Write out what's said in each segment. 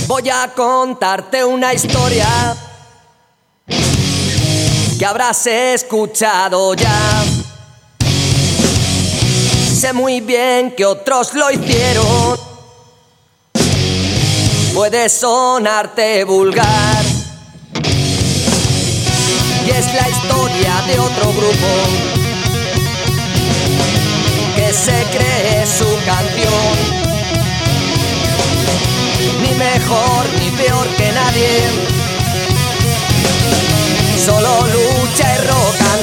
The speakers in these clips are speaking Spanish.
Voy a contarte una historia que habrás escuchado ya. Sé muy bien que otros lo hicieron. Puede sonarte vulgar y es la historia de otro grupo que se cree su canción. Ni mejor ni peor que nadie, solo lucha y rock and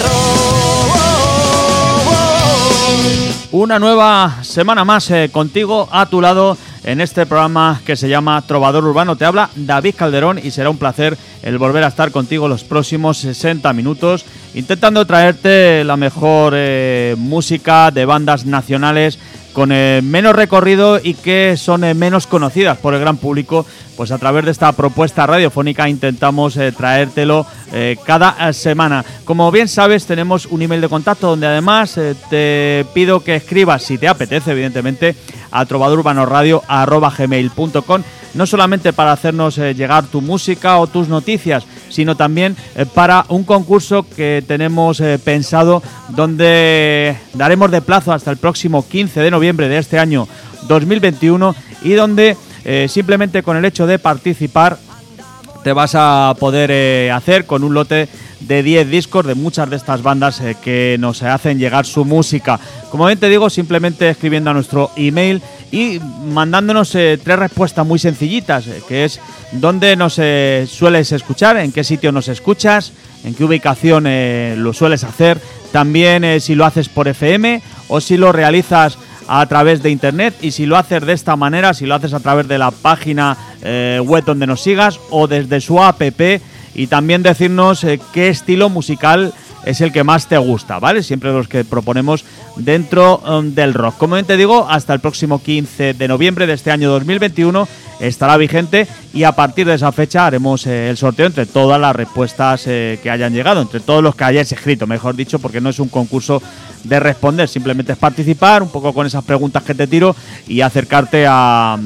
roll. Una nueva semana más contigo a tu lado en este programa que se llama Trovador Urbano. Te habla David Calderón y será un placer el volver a estar contigo los próximos 60 minutos intentando traerte la mejor música de bandas nacionales con menos recorrido y que son menos conocidas por el gran público. Pues a través de esta propuesta radiofónica intentamos traértelo cada semana. Como bien sabes, tenemos un email de contacto donde además te pido que escribas, si te apetece, evidentemente, a trovadorurbanoradio@gmail.com, no solamente para hacernos llegar tu música o tus noticias, sino también para un concurso que tenemos pensado, donde daremos de plazo hasta el próximo 15 de noviembre de este año 2021 y donde simplemente con el hecho de participar te vas a poder hacer con un lote de 10 discos de muchas de estas bandas que nos hacen llegar su música. Como bien te digo, simplemente escribiendo a nuestro email y mandándonos 3 respuestas muy sencillitas, que es dónde nos sueles escuchar, en qué sitio nos escuchas, en qué ubicación lo sueles hacer, también si lo haces por FM o si lo realizas a través de internet, y si lo haces de esta manera, si lo haces a través de la página web donde nos sigas o desde su app, y también decirnos qué estilo musical es el que más te gusta, ¿vale? Siempre los que proponemos dentro del rock. Como bien te digo, hasta el próximo 15 de noviembre de este año 2021 estará vigente y a partir de esa fecha haremos el sorteo entre todas las respuestas que hayan llegado, entre todos los que hayáis escrito, mejor dicho, porque no es un concurso de responder, simplemente es participar un poco con esas preguntas que te tiro y acercarte a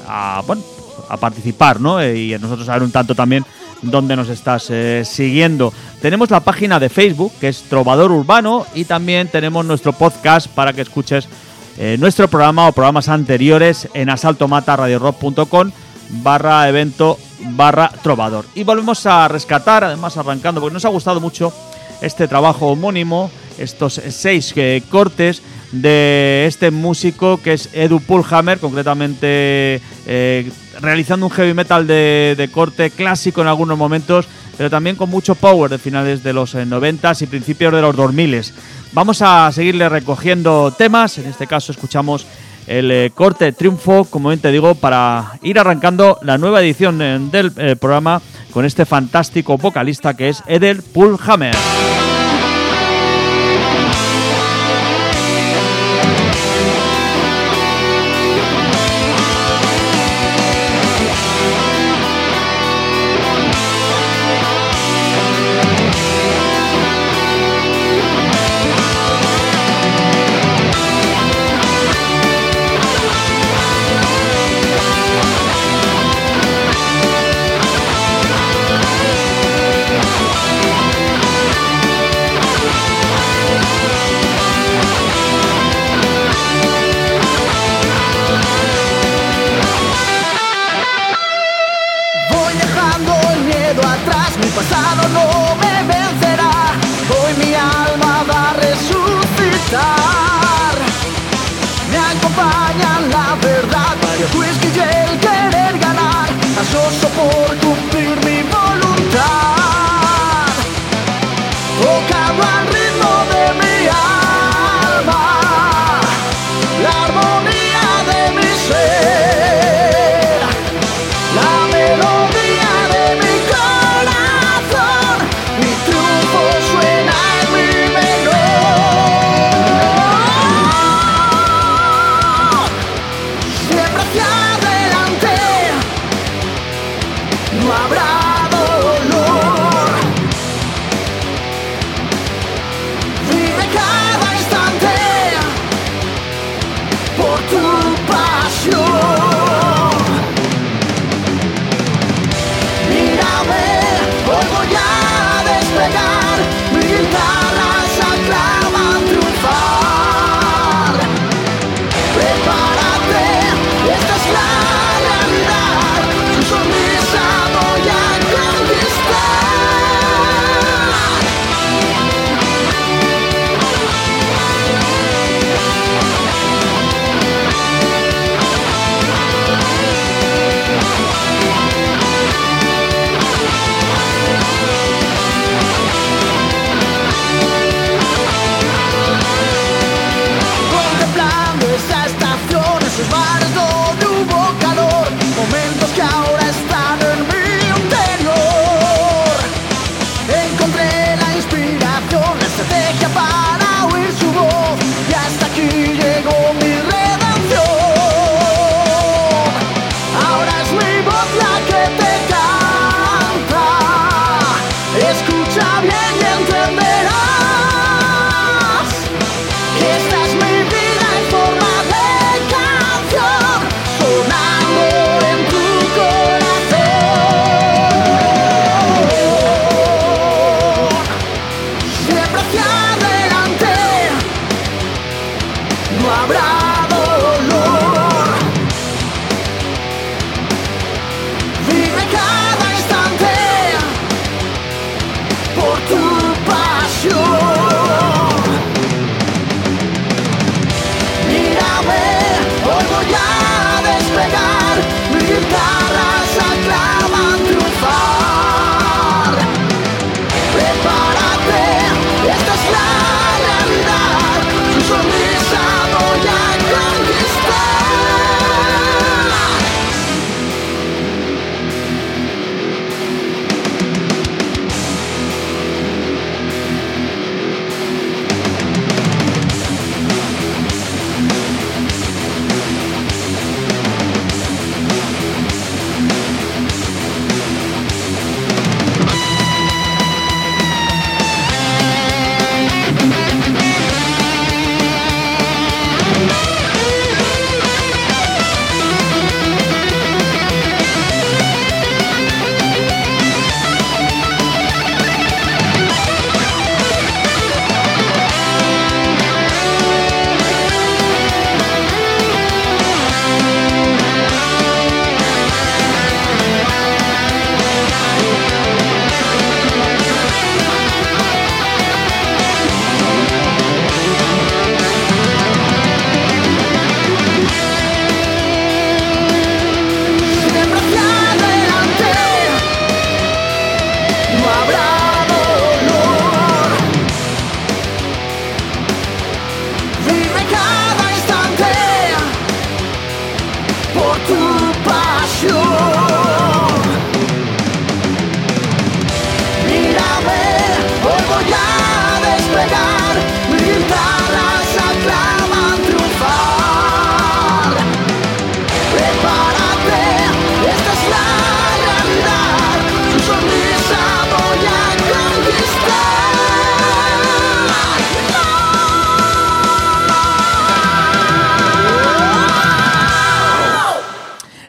participar, ¿no? Y nosotros saber un tanto también dónde nos estás siguiendo. Tenemos la página de Facebook, que es Trovador Urbano, y también tenemos nuestro podcast para que escuches nuestro programa o programas anteriores en asaltomata.radiorock.com/evento/trovador. Y volvemos a rescatar, además arrancando, porque nos ha gustado mucho este trabajo homónimo, estos 6 cortes de este músico que es Edu Pullhammer, concretamente realizando un heavy metal de corte clásico en algunos momentos, pero también con mucho power de finales de los 90s y principios de los 2000s. Vamos a seguirle recogiendo temas, en este caso escuchamos el corte Triunfo, como bien te digo, para ir arrancando la nueva edición del programa con este fantástico vocalista que es Edu Pullhammer. Suena en mi melodía.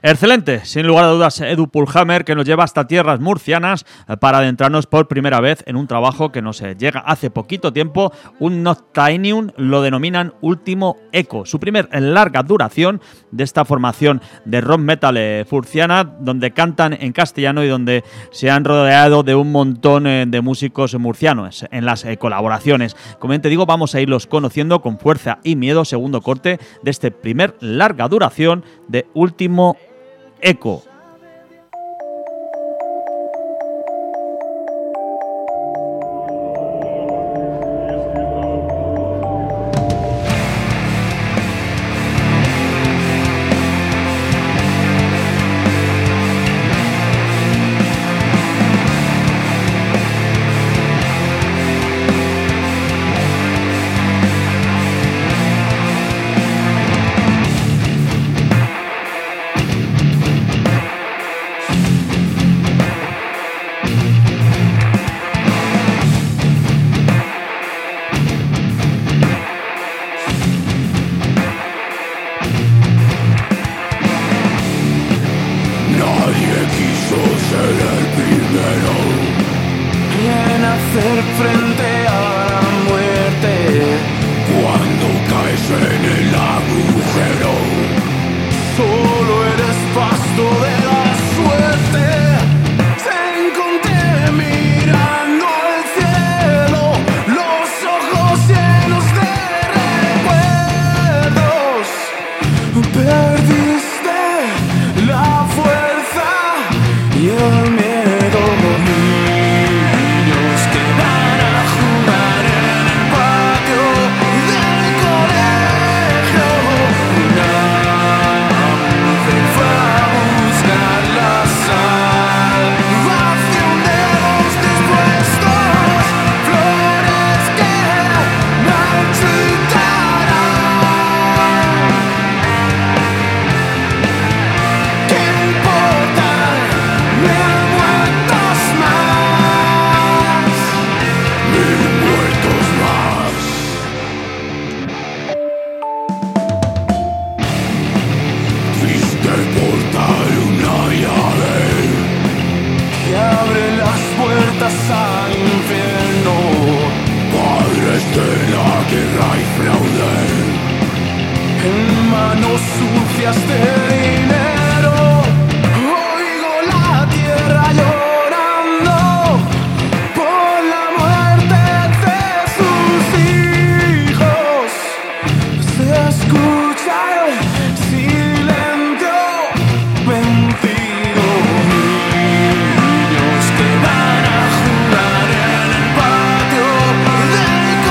Excelente, sin lugar a dudas, Edu Pulhammer, que nos lleva hasta tierras murcianas para adentrarnos por primera vez en un trabajo que nos llega hace poquito tiempo, un Noctainium, lo denominan Último Eco, su primer larga duración de esta formación de rock metal furciana, donde cantan en castellano y donde se han rodeado de un montón de músicos murcianos en las colaboraciones. Como te digo, vamos a irlos conociendo con Fuerza y Miedo, segundo corte de este primer larga duración de Último Eco.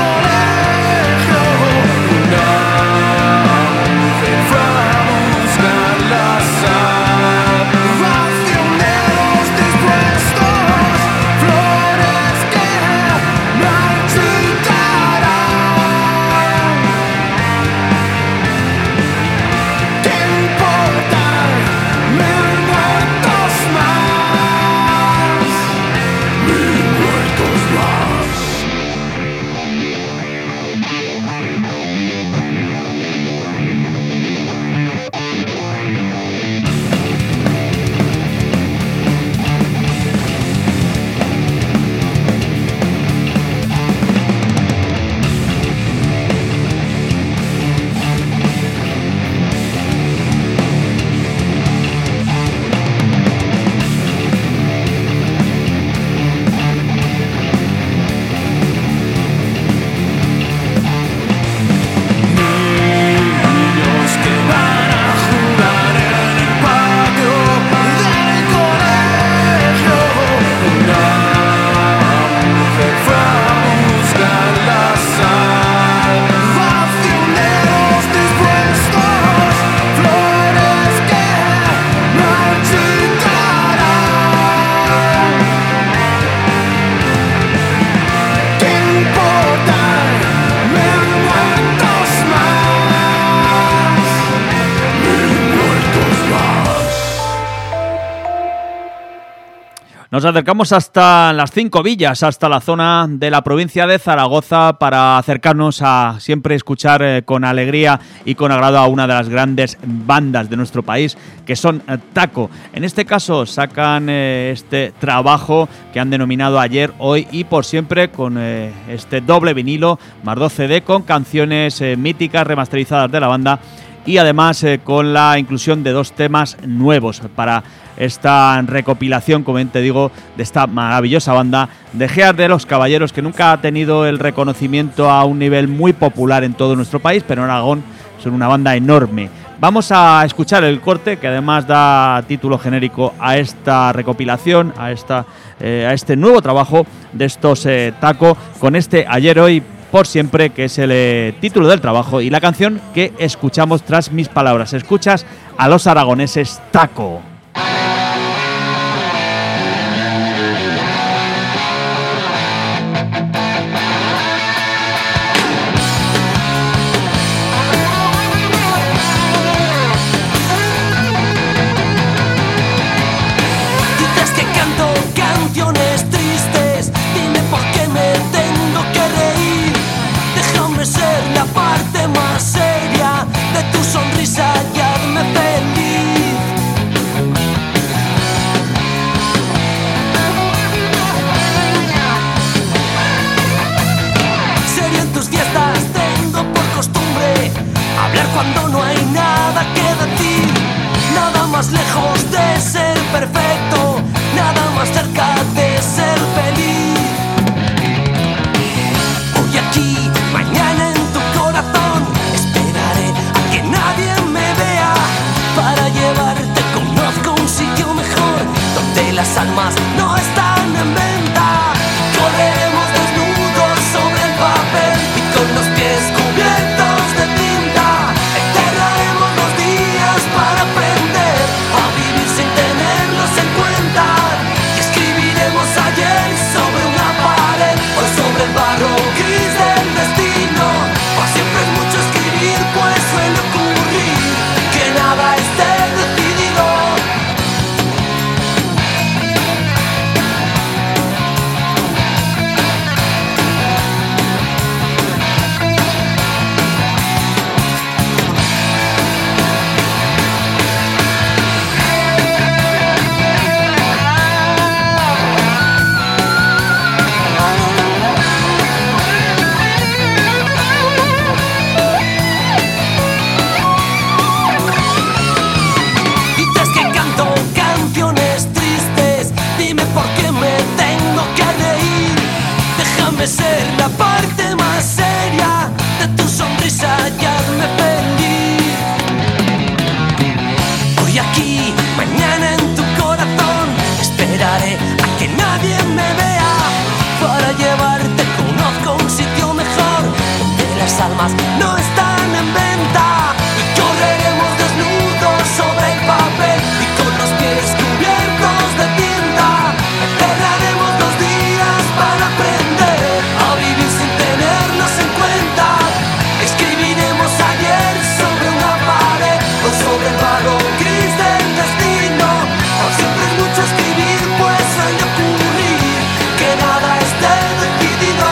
Vamos Nos acercamos hasta las 5 villas, hasta la zona de la provincia de Zaragoza, para acercarnos a siempre escuchar con alegría y con agrado a una de las grandes bandas de nuestro país, que son Taco. En este caso sacan este trabajo que han denominado Ayer, Hoy y Por Siempre, con este doble vinilo, más 2 CD, con canciones míticas remasterizadas de la banda, y además con la inclusión de 2 temas nuevos para esta recopilación, como bien te digo, de esta maravillosa banda de Gear de los Caballeros, que nunca ha tenido el reconocimiento a un nivel muy popular en todo nuestro país, pero en Aragón son una banda enorme. Vamos a escuchar el corte, que además da título genérico a esta recopilación, a este nuevo trabajo de estos Taco, con este Ayer, Hoy, Por Siempre, que es el título del trabajo y la canción que escuchamos tras mis palabras. Escuchas a los aragoneses Taco. Cuando no hay nada que decir, nada más lejos de ser perfecto, nada más cerca de ser feliz. Hoy aquí, mañana en tu corazón, esperaré a que nadie me vea para llevarte. Conozco un sitio mejor, donde las almas no están en venta. Correremos desnudos sobre el papel y con los pies cubiertos de tinta. Para aprender a vivir sin tenerlos en cuenta, y escribiremos ayer sobre una pared o sobre el barro gris del destino. Por siempre es mucho escribir, pues suele ocurrir que nada esté decidido. Ser la parte más seria de tu sonrisa y hazme feliz. Hoy aquí, mañana en tu corazón, esperaré a que nadie me vea para llevarte. Conozco un sitio mejor, donde las almas no están en venta, y correremos desnudos sobre el papel y con los pies cubiertos de tinta. Enterraremos los días para aprender a vivir sin tenerlos en cuenta. Escribiremos ayer sobre una pared o sobre el barro gris del destino. Por siempre es mucho escribir, pues suele ocurrir que nada esté decidido.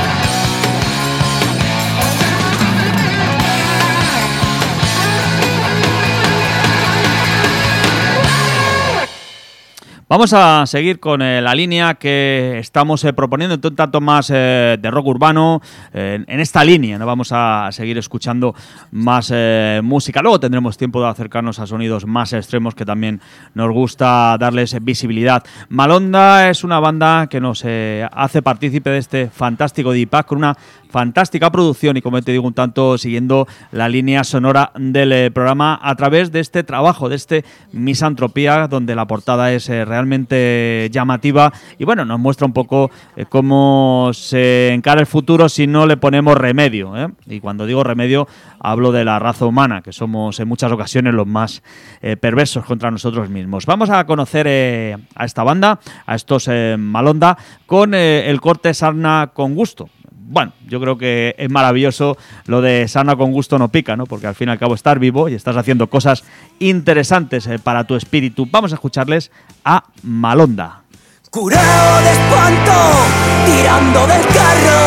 Vamos a seguir con la línea que estamos proponiendo, un tanto más de rock urbano. En esta línea no vamos a seguir escuchando más música. Luego tendremos tiempo de acercarnos a sonidos más extremos, que también nos gusta darles visibilidad. Malonda es una banda que nos hace partícipe de este fantástico Digipack, con una fantástica producción y, como te digo, un tanto siguiendo la línea sonora del programa a través de este trabajo, de este Misantropía, donde la portada es realmente llamativa y, bueno, nos muestra un poco cómo se encara el futuro si no le ponemos remedio, ¿eh? Y cuando digo remedio hablo de la raza humana, que somos en muchas ocasiones los más perversos contra nosotros mismos. Vamos a conocer a esta banda, a estos Malonda, con el corte Sarna con Gusto. Bueno, yo creo que es maravilloso lo de Sarna con Gusto no pica, ¿no? Porque al fin y al cabo estás vivo y estás haciendo cosas interesantes para tu espíritu. Vamos a escucharles a Malonda. Curado de espanto, tirando del carro,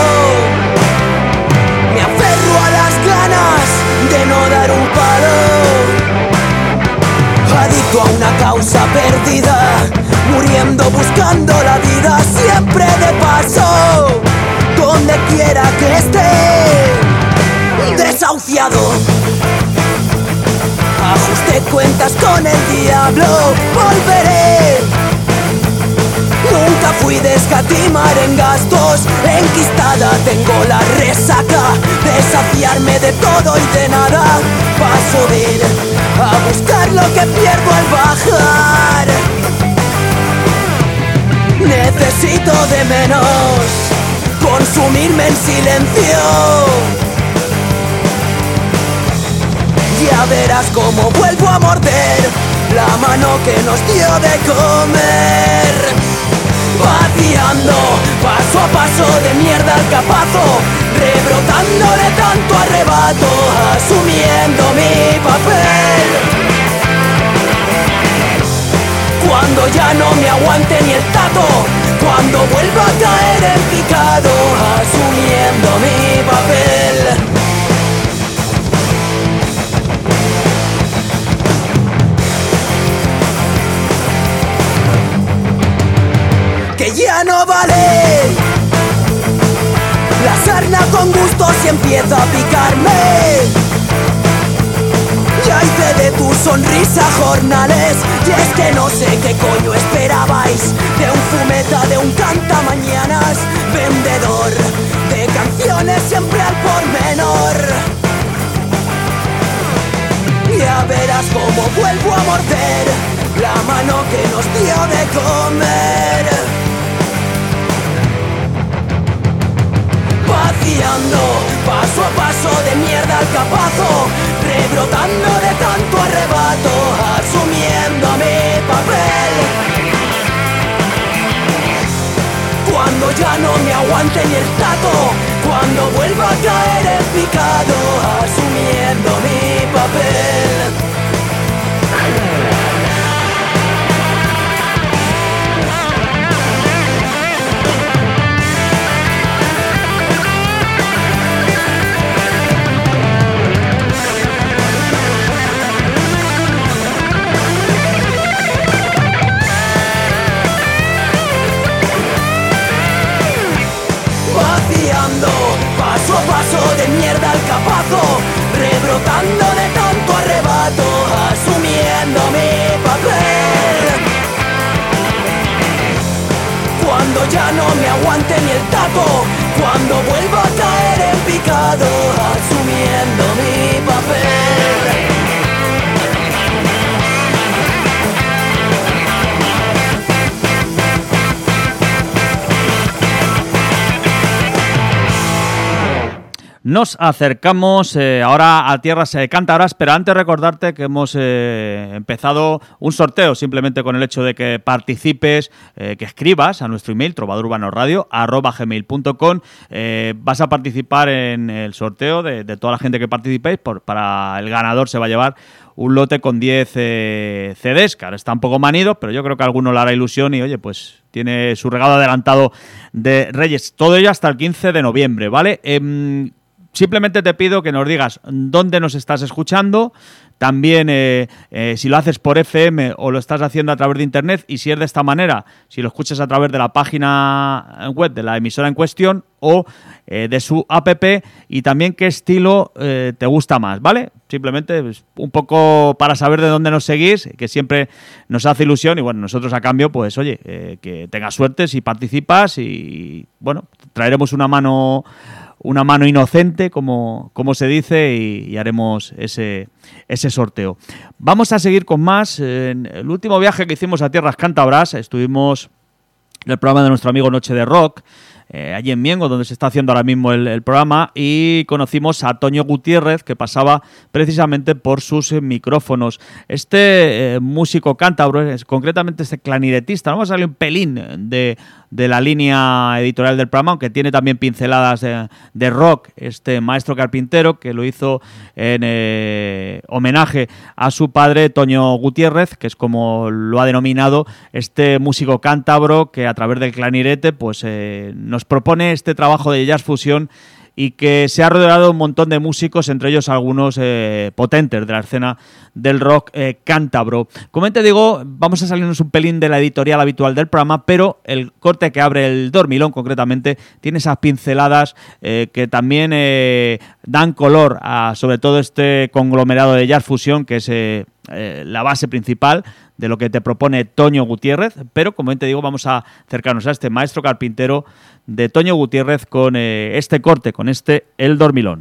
me aferro a las ganas de no dar un palo. Adicto a una causa perdida, muriendo buscando la vida, siempre de paso, donde quiera que esté, desahuciado. Ajuste cuentas con el diablo, volveré. Nunca fui de escatimar en gastos, enquistada tengo la resaca, desafiarme de todo y de nada, paso de ir a buscar lo que pierdo al bajar. Necesito de menos, consumirme en silencio. Ya verás cómo vuelvo a morder la mano que nos dio de comer. Vaciando, paso a paso de mierda al capazo, rebrotándole tanto arrebato, asumiendo mi papel. Cuando ya no me aguante ni el tato, cuando vuelva a caer en picado, asumiendo mi papel. Que ya no vale la sarna con gusto si empieza a picarme. Ya hice de tu sonrisa jornales, y es que no sé qué coño esperabais de un fumeta, de un cantamañanas, vendedor de canciones siempre al pormenor. Ya verás cómo vuelvo a morder la mano que nos dio de comer. Vaciando, paso a paso de mierda al capazo, rebrotando de tanto arrebato, asumiendo mi papel. Cuando ya no me aguante ni el tato, cuando vuelva a caer en picado, asumiendo mi papel. Paso a paso de mierda al capazo, rebrotando de tanto arrebato, asumiendo mi papel. Cuando ya no me aguante ni el tato, cuando vuelva a caer en picado, asumiendo mi papel. Nos acercamos ahora a tierras cántabras, pero antes recordarte que hemos empezado un sorteo simplemente con el hecho de que participes, que escribas a nuestro email trovadorurbanoradio@gmail.com. Vas a participar en el sorteo de toda la gente que participéis. Para el ganador se va a llevar un lote con 10 CDs, que ahora está un poco manido, pero yo creo que a alguno le hará ilusión y, oye, pues tiene su regalo adelantado de Reyes. Todo ello hasta el 15 de noviembre, ¿vale? Simplemente te pido que nos digas dónde nos estás escuchando, también si lo haces por FM o lo estás haciendo a través de Internet, y si es de esta manera, si lo escuchas a través de la página web de la emisora en cuestión o de su app, y también qué estilo te gusta más, ¿vale? Simplemente pues, un poco para saber de dónde nos seguís, que siempre nos hace ilusión, y bueno, nosotros a cambio, pues oye, que tengas suerte si participas y bueno, traeremos una mano inocente, como se dice, y haremos ese sorteo. Vamos a seguir con más. En el último viaje que hicimos a tierras cántabras, estuvimos en el programa de nuestro amigo Noche de Rock, allí en Miengo, donde se está haciendo ahora mismo el programa, y conocimos a Toño Gutiérrez, que pasaba precisamente por sus micrófonos. Este músico cántabro, concretamente este clarinetista, vamos a salir un pelín de la línea editorial del programa, aunque tiene también pinceladas de rock, este maestro carpintero, que lo hizo en homenaje a su padre, Toño Gutiérrez, que es como lo ha denominado este músico cántabro, que a través del clarinete pues nos propone este trabajo de jazz fusión y que se ha rodeado de un montón de músicos, entre ellos algunos potentes de la escena del rock cántabro. Como te digo, vamos a salirnos un pelín de la editorial habitual del programa, pero el corte que abre el Dormilón, concretamente, tiene esas pinceladas que también dan color a, sobre todo, este conglomerado de jazz fusión, que es la base principal de lo que te propone Toño Gutiérrez, pero como te digo, vamos a acercarnos a este maestro carpintero de Toño Gutiérrez con este corte, con este El Dormilón.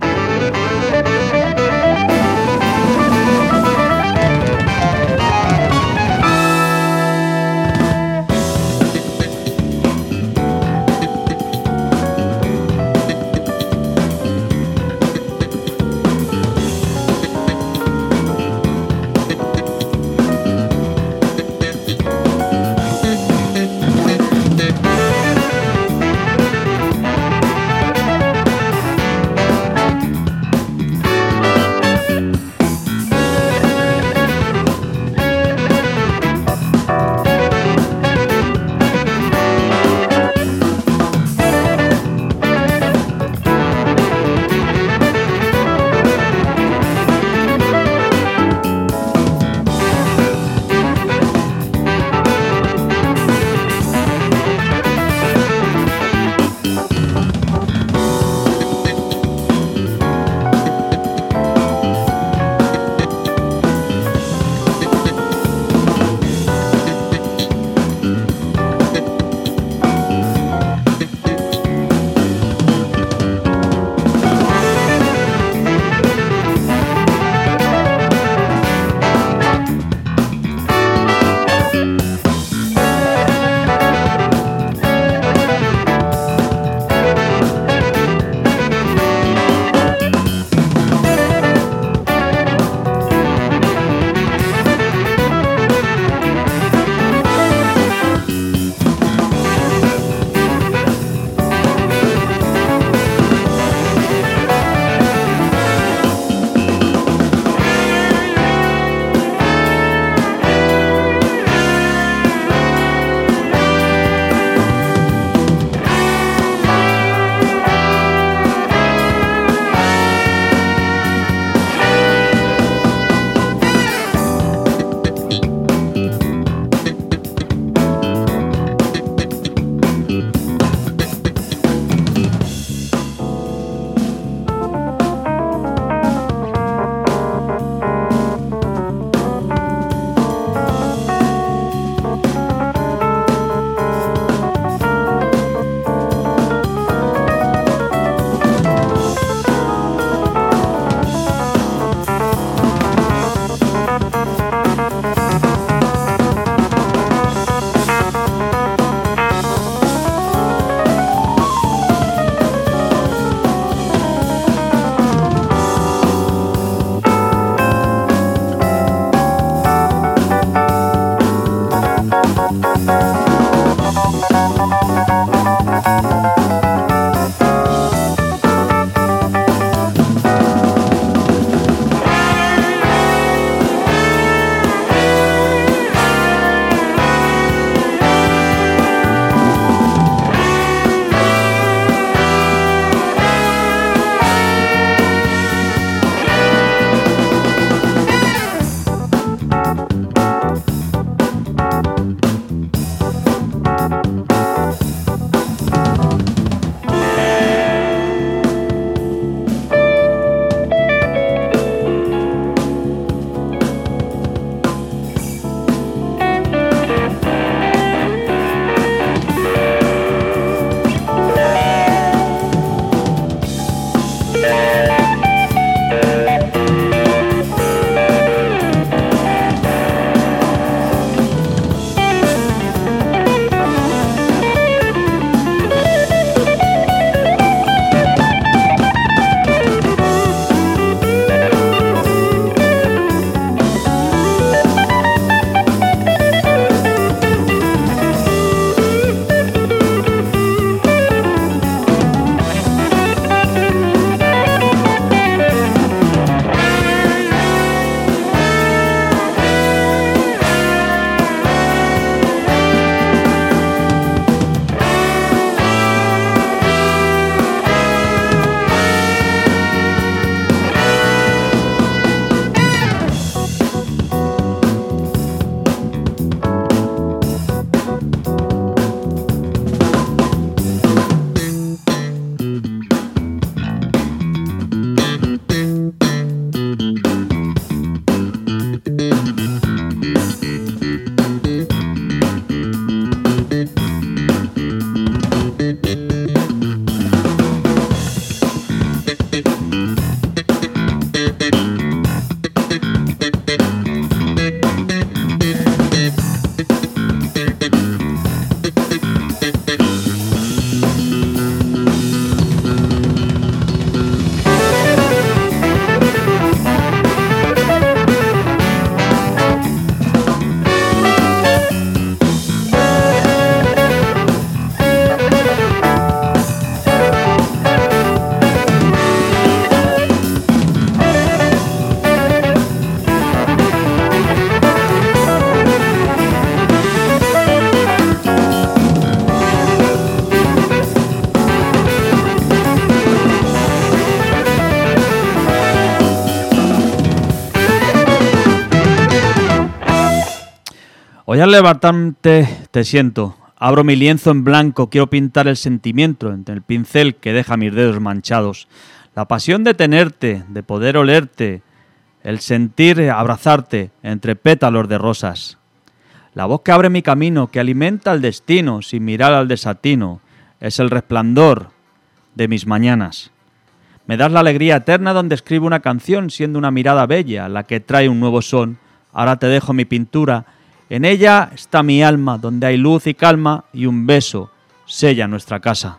Hoy al levantarte te siento, abro mi lienzo en blanco, quiero pintar el sentimiento entre el pincel que deja mis dedos manchados. La pasión de tenerte, de poder olerte, el sentir abrazarte entre pétalos de rosas. La voz que abre mi camino, que alimenta el destino sin mirar al desatino, es el resplandor de mis mañanas. Me das la alegría eterna donde escribo una canción, siendo una mirada bella la que trae un nuevo son. Ahora te dejo mi pintura, en ella está mi alma, donde hay luz y calma y un beso sella nuestra casa.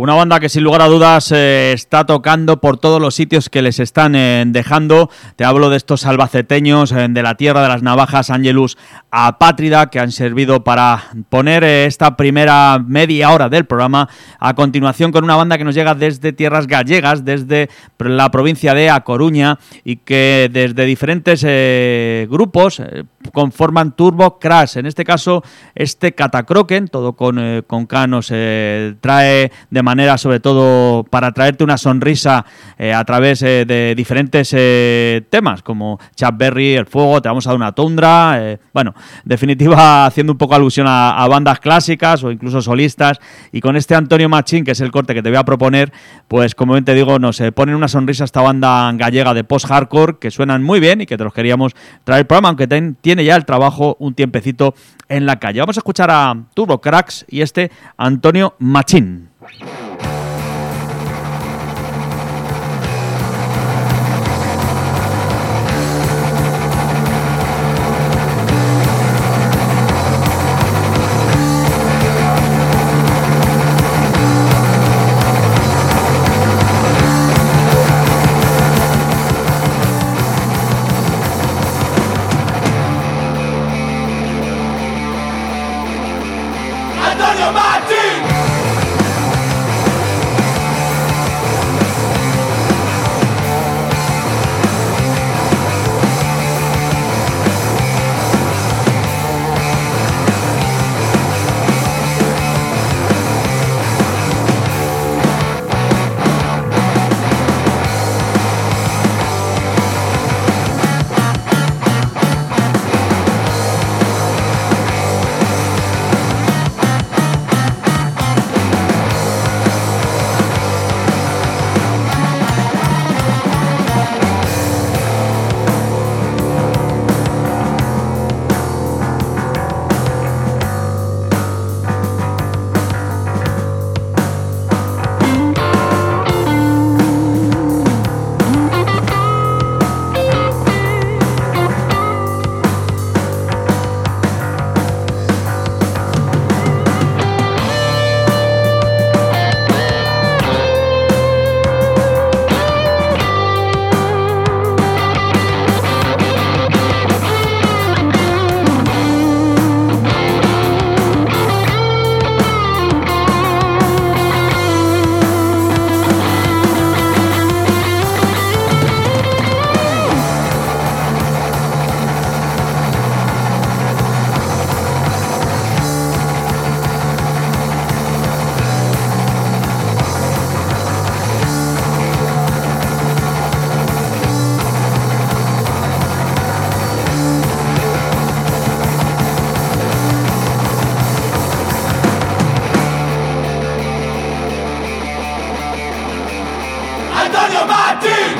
Una banda que sin lugar a dudas está tocando por todos los sitios que les están dejando. Te hablo de estos albaceteños de la tierra de las navajas, Angelus Apátrida, que han servido para poner esta primera media hora del programa. A continuación con una banda que nos llega desde tierras gallegas, desde la provincia de A Coruña, y que desde diferentes grupos conforman Turbo Crash. En este caso, este Catacroken, todo con K, nos trae de manera sobre todo para traerte una sonrisa a través de diferentes temas como Chuck Berry, El Fuego, Te vamos a dar una tundra, bueno, en definitiva haciendo un poco alusión a bandas clásicas o incluso solistas, y con este Antonio Machín, que es el corte que te voy a proponer, pues como bien te digo, nos ponen una sonrisa a esta banda gallega de post-hardcore que suenan muy bien y que te los queríamos traer el programa, aunque tiene ya el trabajo un tiempecito en la calle. Vamos a escuchar a Turbo Cracks y este Antonio Machín. Antonio Machín. Antonio Machín.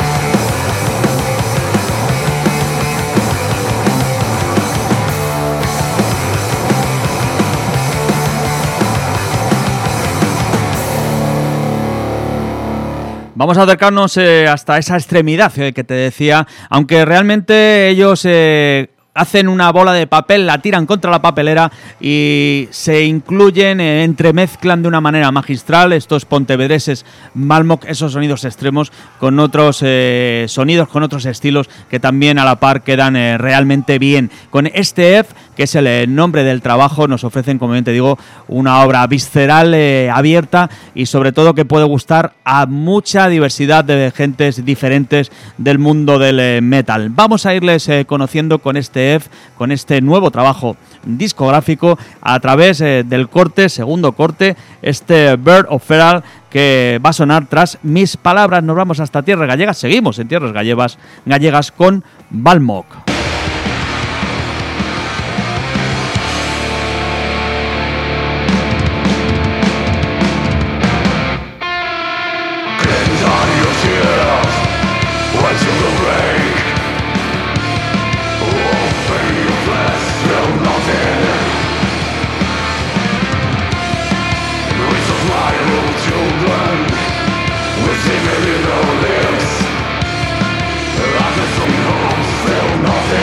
Vamos a acercarnos hasta esa extremidad que te decía, aunque realmente ellos hacen una bola de papel, la tiran contra la papelera y se incluyen, entremezclan de una manera magistral estos pontevedreses Malmok, esos sonidos extremos con otros sonidos, con otros estilos que también a la par quedan realmente bien. Con este F, que es el nombre del trabajo, nos ofrecen, como bien te digo, una obra visceral, abierta y sobre todo que puede gustar a mucha diversidad de gentes diferentes del mundo del metal. Vamos a irles conociendo con este F, con este nuevo trabajo discográfico a través del corte, segundo corte, este Bird of Feral, que va a sonar tras mis palabras. Nos vamos hasta tierras gallegas, seguimos en tierras gallegas con Balmok. Nothing.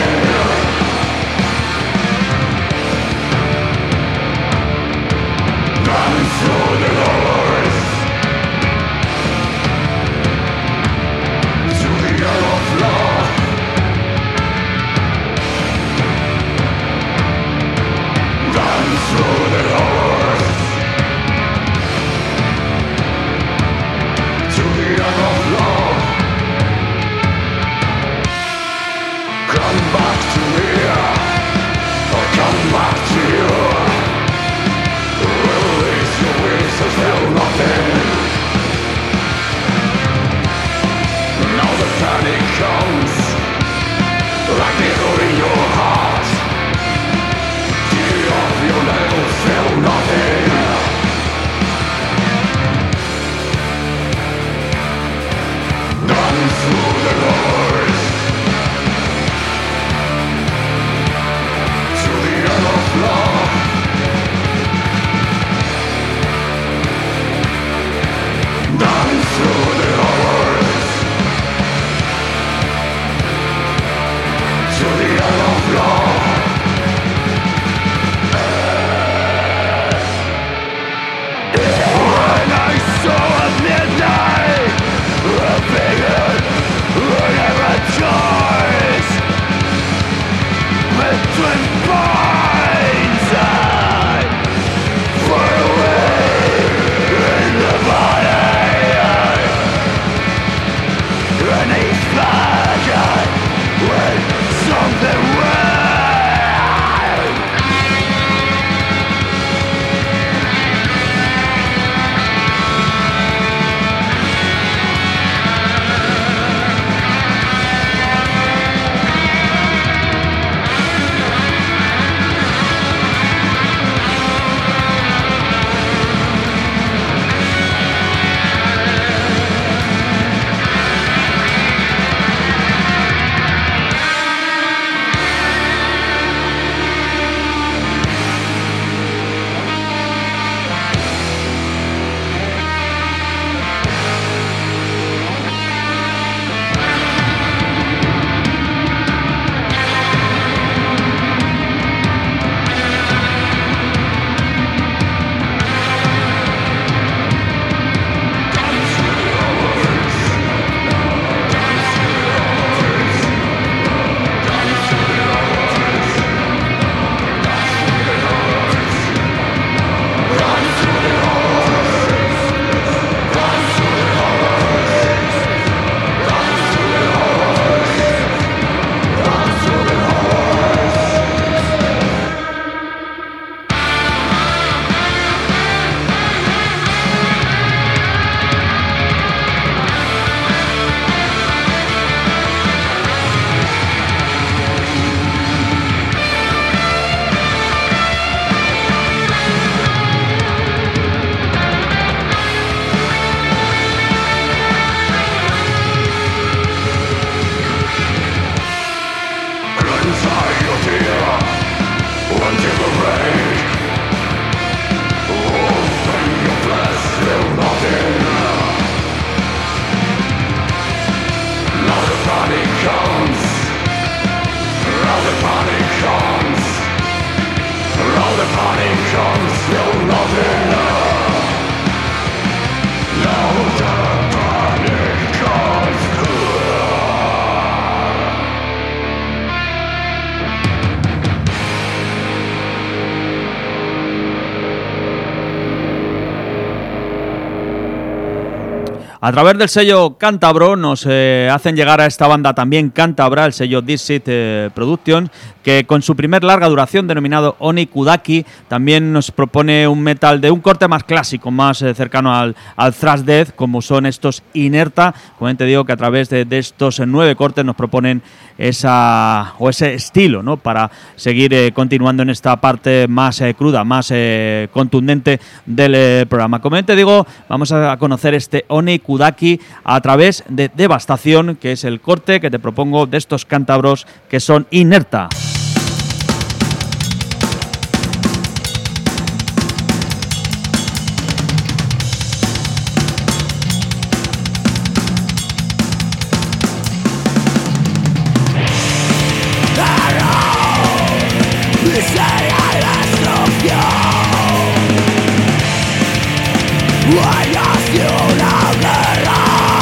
A través del sello cántabro nos hacen llegar a esta banda también cántabra, el sello Dixit Productions, que con su primer larga duración denominado Oni Kudaki también nos propone un metal de un corte más clásico, más cercano al thrash death, como son estos Inerta. Como te digo, que a través de estos 9 cortes nos proponen ese estilo, ¿no?, para seguir continuando en esta parte más cruda, más contundente del programa. Como te digo, vamos a conocer este Oni Kudaki a través de Devastación, que es el corte que te propongo de estos cántabros que son Inerta.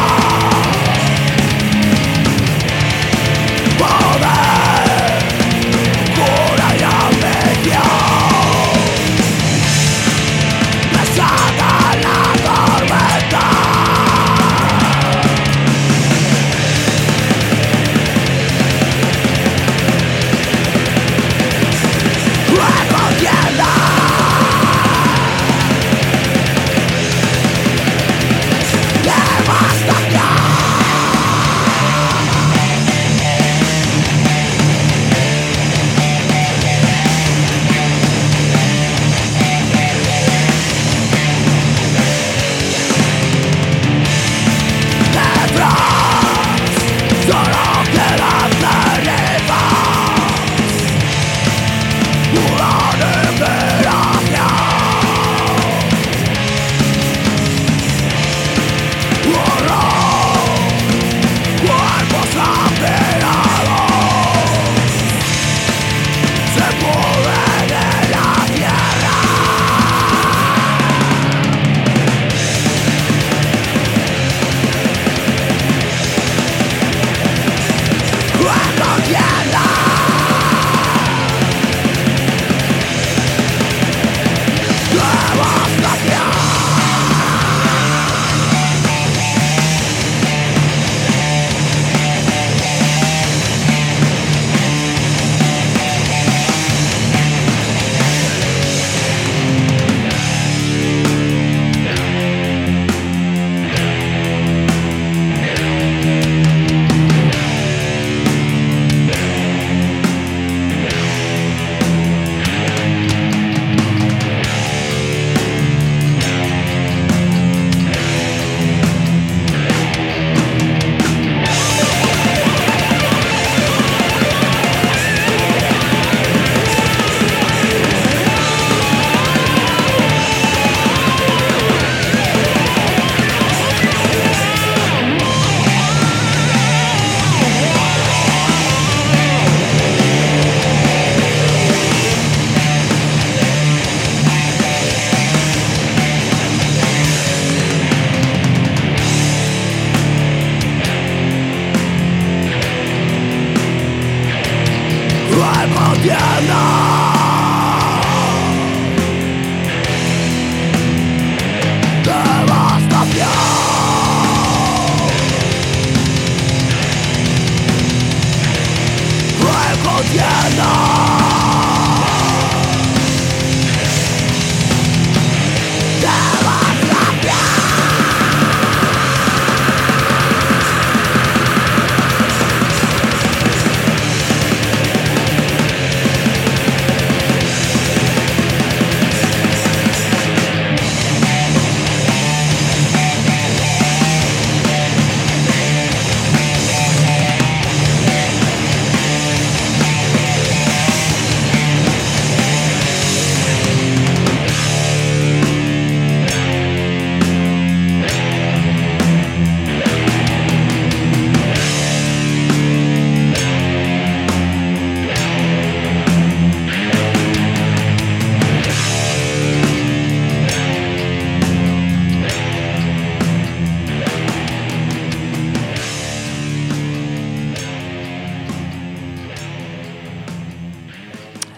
Poder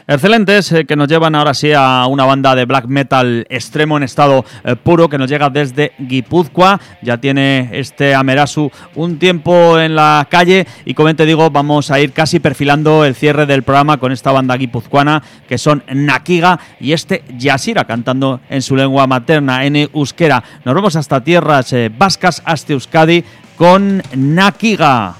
Excelentes, que nos llevan ahora sí a una banda de black metal extremo en estado puro, que nos llega desde Guipúzcoa. Ya tiene este Amerasu un tiempo en la calle y, como te digo, vamos a ir casi perfilando el cierre del programa con esta banda guipuzcoana, que son Nakiga y este Yasira, cantando en su lengua materna, en euskera. Nos vamos hasta tierras vascas, hasta Euskadi, con Nakiga.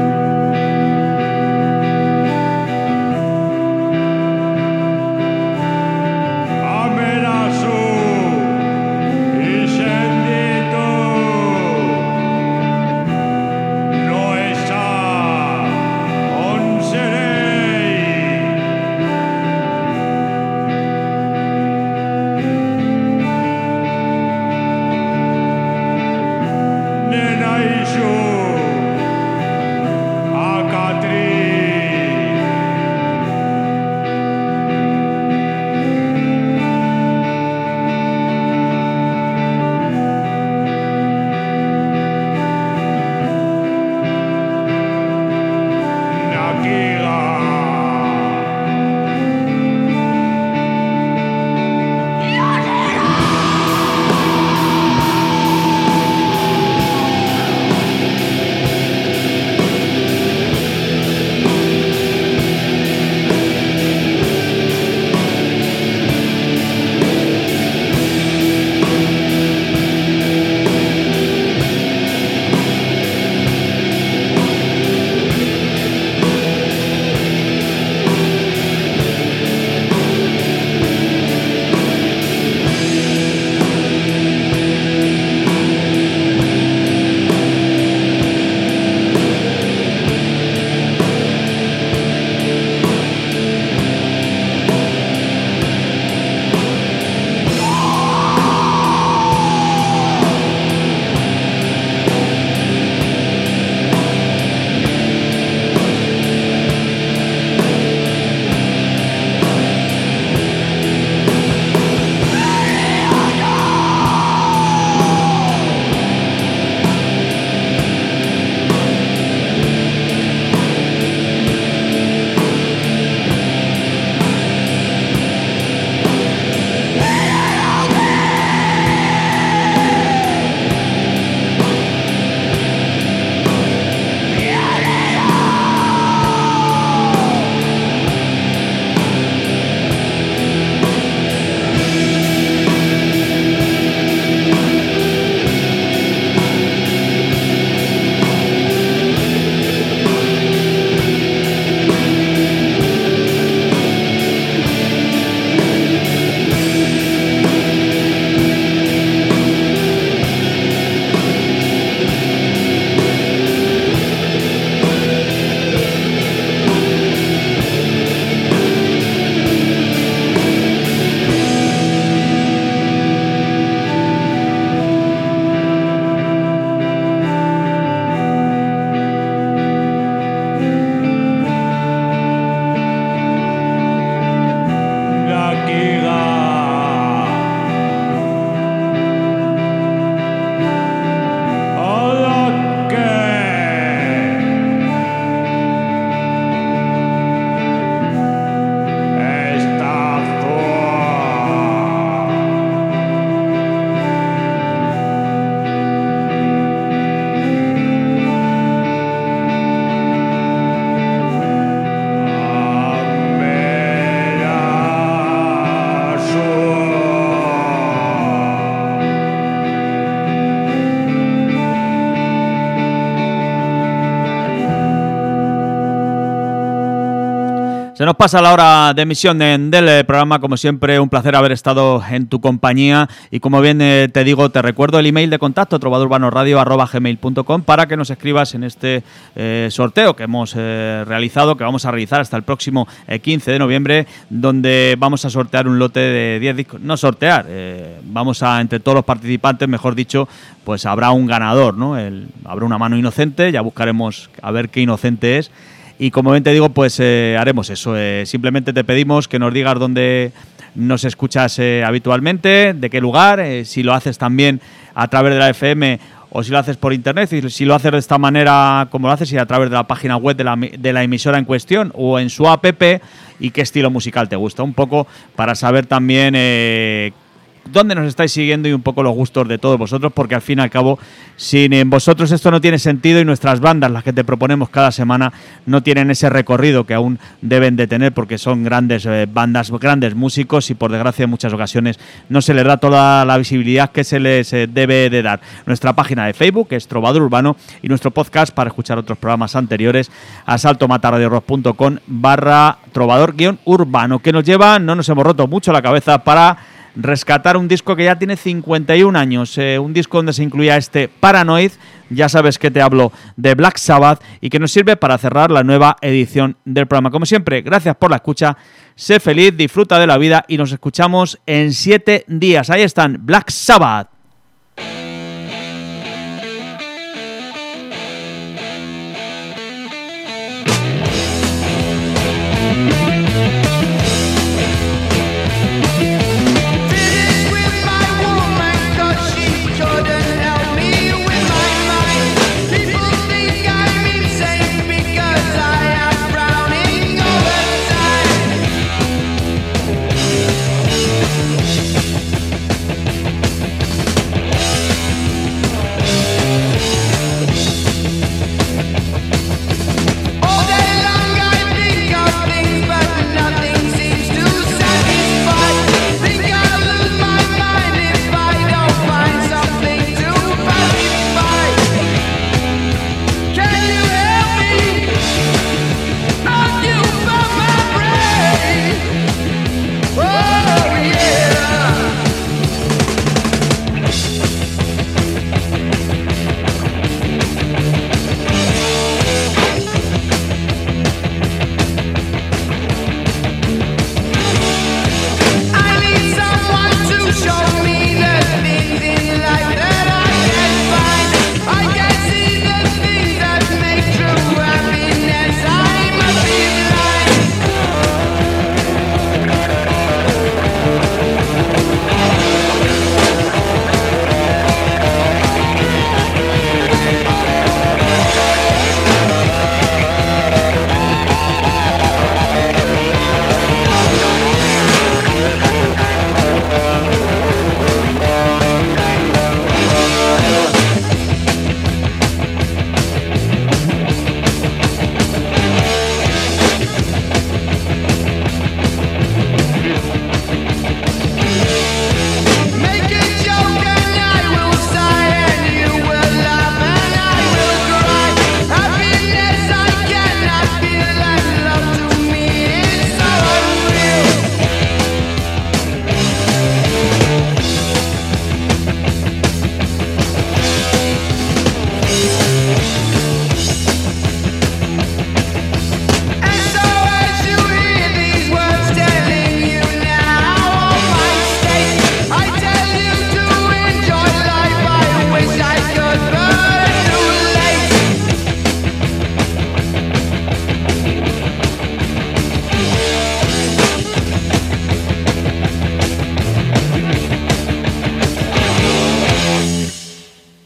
Se nos pasa la hora de emisión del programa. Como siempre, un placer haber estado en tu compañía. Y como bien te digo, te recuerdo el email de contacto, trovadurbanorradio@gmail.com, para que nos escribas en este sorteo que hemos realizado, que vamos a realizar hasta el próximo 15 de noviembre, donde vamos a sortear un lote de 10 discos. No sortear, vamos a, entre todos los participantes, mejor dicho, pues habrá un ganador, ¿no? Habrá una mano inocente, ya buscaremos a ver qué inocente es. Y como bien te digo, pues haremos eso. Simplemente te pedimos que nos digas dónde nos escuchas habitualmente, de qué lugar, si lo haces también a través de la FM o si lo haces por internet, y si lo haces de esta manera como lo haces, y a través de la página web de la emisora en cuestión o en su app, y qué estilo musical te gusta, un poco para saber también dónde nos estáis siguiendo y un poco los gustos de todos vosotros, porque al fin y al cabo, sin vosotros esto no tiene sentido, y nuestras bandas, las que te proponemos cada semana, no tienen ese recorrido que aún deben de tener, porque son grandes bandas, grandes músicos, y por desgracia en muchas ocasiones no se les da toda la visibilidad que se les debe de dar. Nuestra página de Facebook es Trovador Urbano, y nuestro podcast para escuchar otros programas anteriores a saltomataradiorock.com/trovador-urbano, que nos lleva, no nos hemos roto mucho la cabeza para rescatar un disco que ya tiene 51 años, un disco donde se incluía este Paranoid, ya sabes que te hablo de Black Sabbath, y que nos sirve para cerrar la nueva edición del programa. Como siempre, gracias por la escucha, sé feliz, disfruta de la vida, y nos escuchamos en 7 días. Ahí están, Black Sabbath.